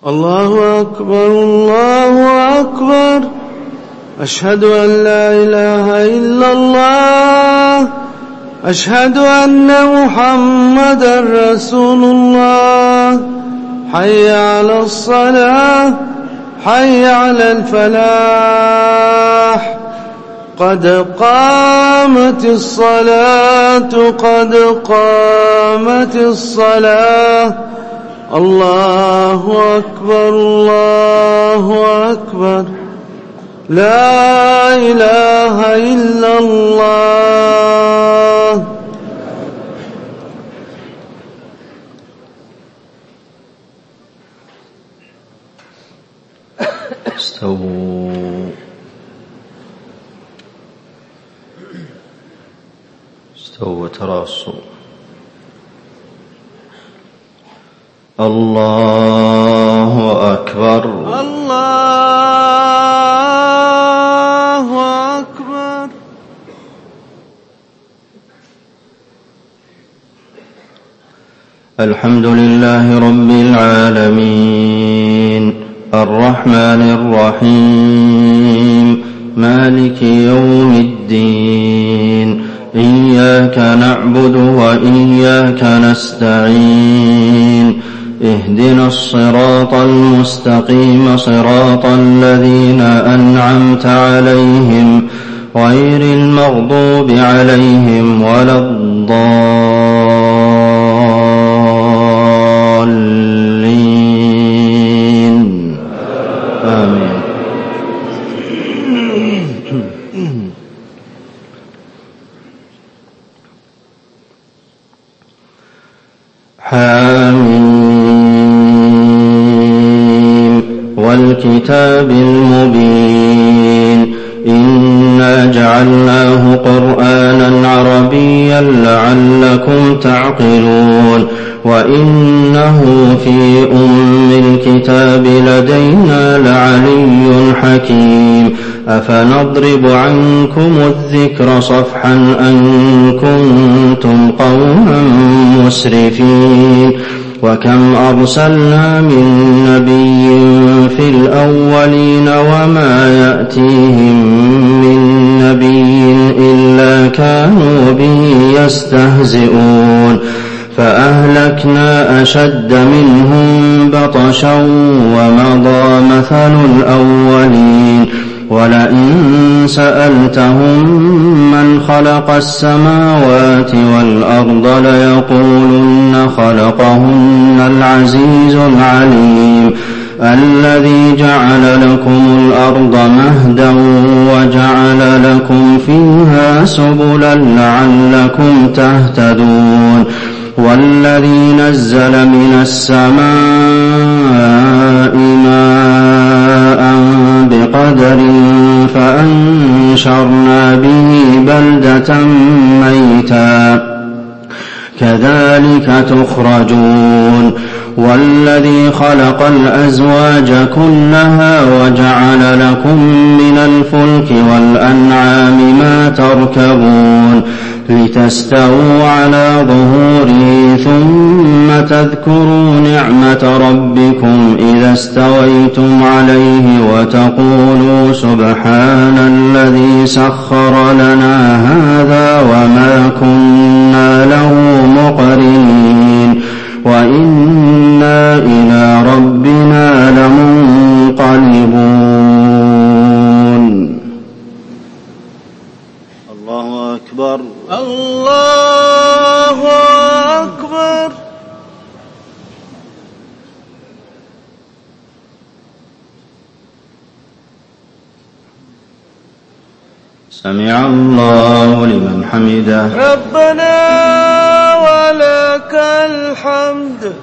الله أكبر الله أكبر. أشهد أن لا إله إلا الله. أشهد أن محمدا رسول الله. حي على الصلاة حي على الفلاح. قد قامت الصلاة قد قامت الصلاة. الله أكبر الله أكبر. لا إله إلا الله. استووا وتراصوا. الله أكبر الله أكبر. الحمد لله رب العالمين الرحمن الرحيم مالك يوم الدين. إياك نعبد وإياك نستعين. اهدنا الصراط المستقيم صراط الذين أنعمت عليهم غير المغضوب عليهم ولا الضالين. آمين. حاميم والكتاب المبين. إنا جعلناه قرآنا عربيا لعلكم تعقلون. وإنه في أم الكتاب لدينا لعلي حكيم. أفنضرب عنكم الذكر صفحا أن كنتم قوما مسرفين. وكم أرسلنا من نبي في الأولين وما يأتيهم من نبي إلا كانوا به يستهزئون. فأهلكنا أشد منهم بطشا ومضى مثل الأولين. ولئن سألتهم من خلق السماوات والأرض ليقولن خلقهن العزيز العليم. الذي جعل لكم الأرض مهدا وجعل لكم فيها سبلا لعلكم تهتدون. والذي نزل من السماء ماء بقدر فأنشرنا به بلدة ميتا كذلك تخرجون. والذي خلق الأزواج كلها وجعل لكم من الفلك والأنعام ما تركبون لتستووا على ظهوره ثم تذكروا نعمة ربكم إذا استويتم عليه وتقولوا سبحان الذي سخر لنا هذا وما كنا له مقرنين وإنا إلى ربنا لمنقلبون. الله أكبر الله أكبر. سمع الله لمن حمده. ربنا ولك الحمد.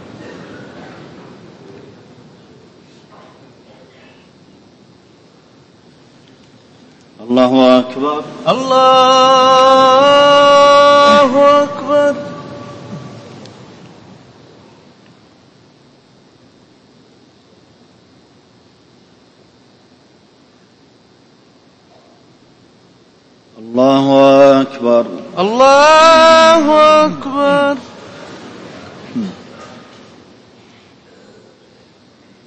الله أكبر الله أكبر. الله أكبر الله أكبر.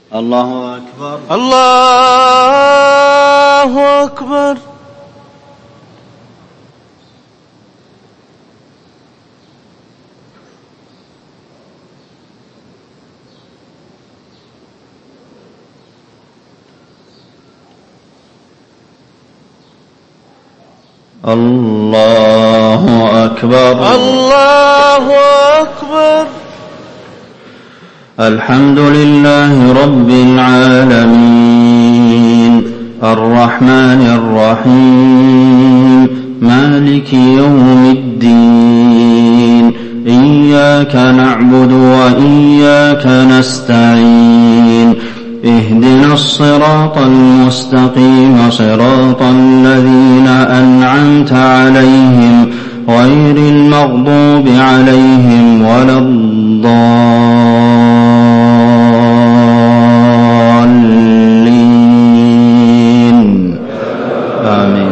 الله أكبر. الله أكبر. الله أكبر. الله أكبر. الحمد لله رب العالمين الرحمن الرحيم مالك يوم الدين إياك نعبد وإياك نستعين اهدنا الصراط المستقيم صراط الذين أنعمت عليهم غير المغضوب عليهم ولا الضالين آمين.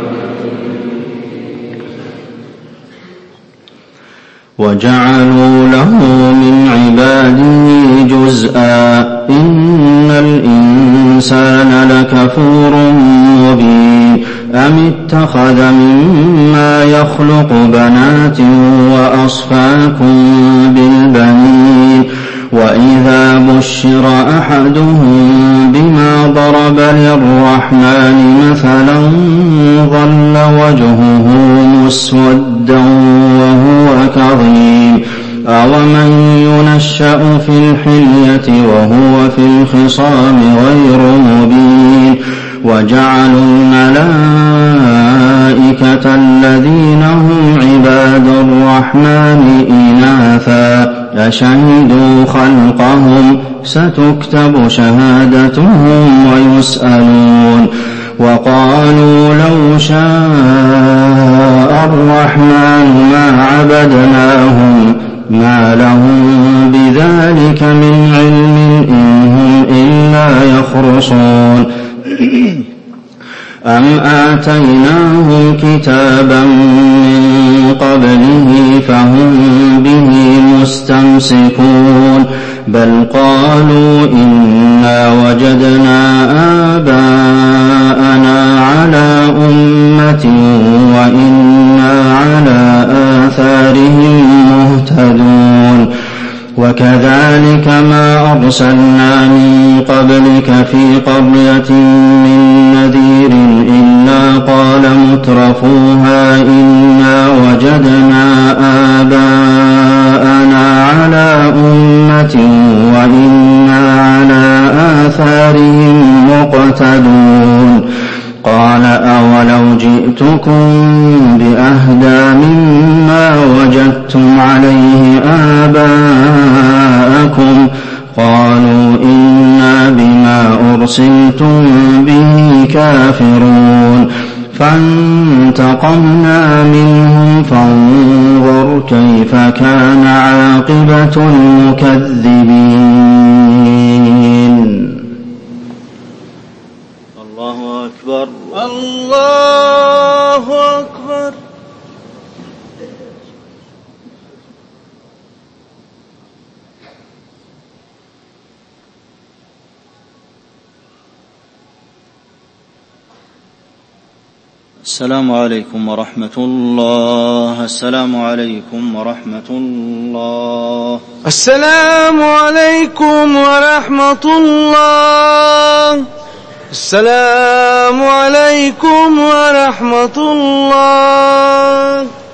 وجعلوا له من عباده جزءا إن الإنسان لكفور مبين أم اتخذ مما يخلق بنات وأصفاكم بالبنين وإذا بشر أحدهم بما ضرب للرحمن مثلا ظل وجهه مسودا وهو كظيم أومن ينشأ في الحلية وهو في الخصام غير مبين وجعلوا الملائكة الذين هم عباد الرحمن إناثا أشهدوا خلقهم ستكتب شهادتهم ويسألون وقالوا لو شاء الرحمن ما عبدناهم ما لهم بذلك من علم إن هم إلا يخرصون أم آتيناهم كتابا من قبله فهم به مستمسكون بل قالوا إنا وجدنا آباءنا على أمة وإنا على آثارهم مهتدون وكذلك ما أرسلنا من قبلك في قرية من نذير إلا قال مترفوها إنا وجدنا آباءنا على أمة وإنا على آثارهم مقتدون قال أولو جئتكم بأهدى مما وجدتم عليه آباءكم قالوا إنا بما أرسلتم به كافرون فانتقمنا منهم فانظر كيف كان عاقبة المكذبين. الله أكبر. الله أكبر. السلام عليكم ورحمة الله. السلام عليكم ورحمة الله. السلام عليكم ورحمة الله. السلام عليكم ورحمة الله.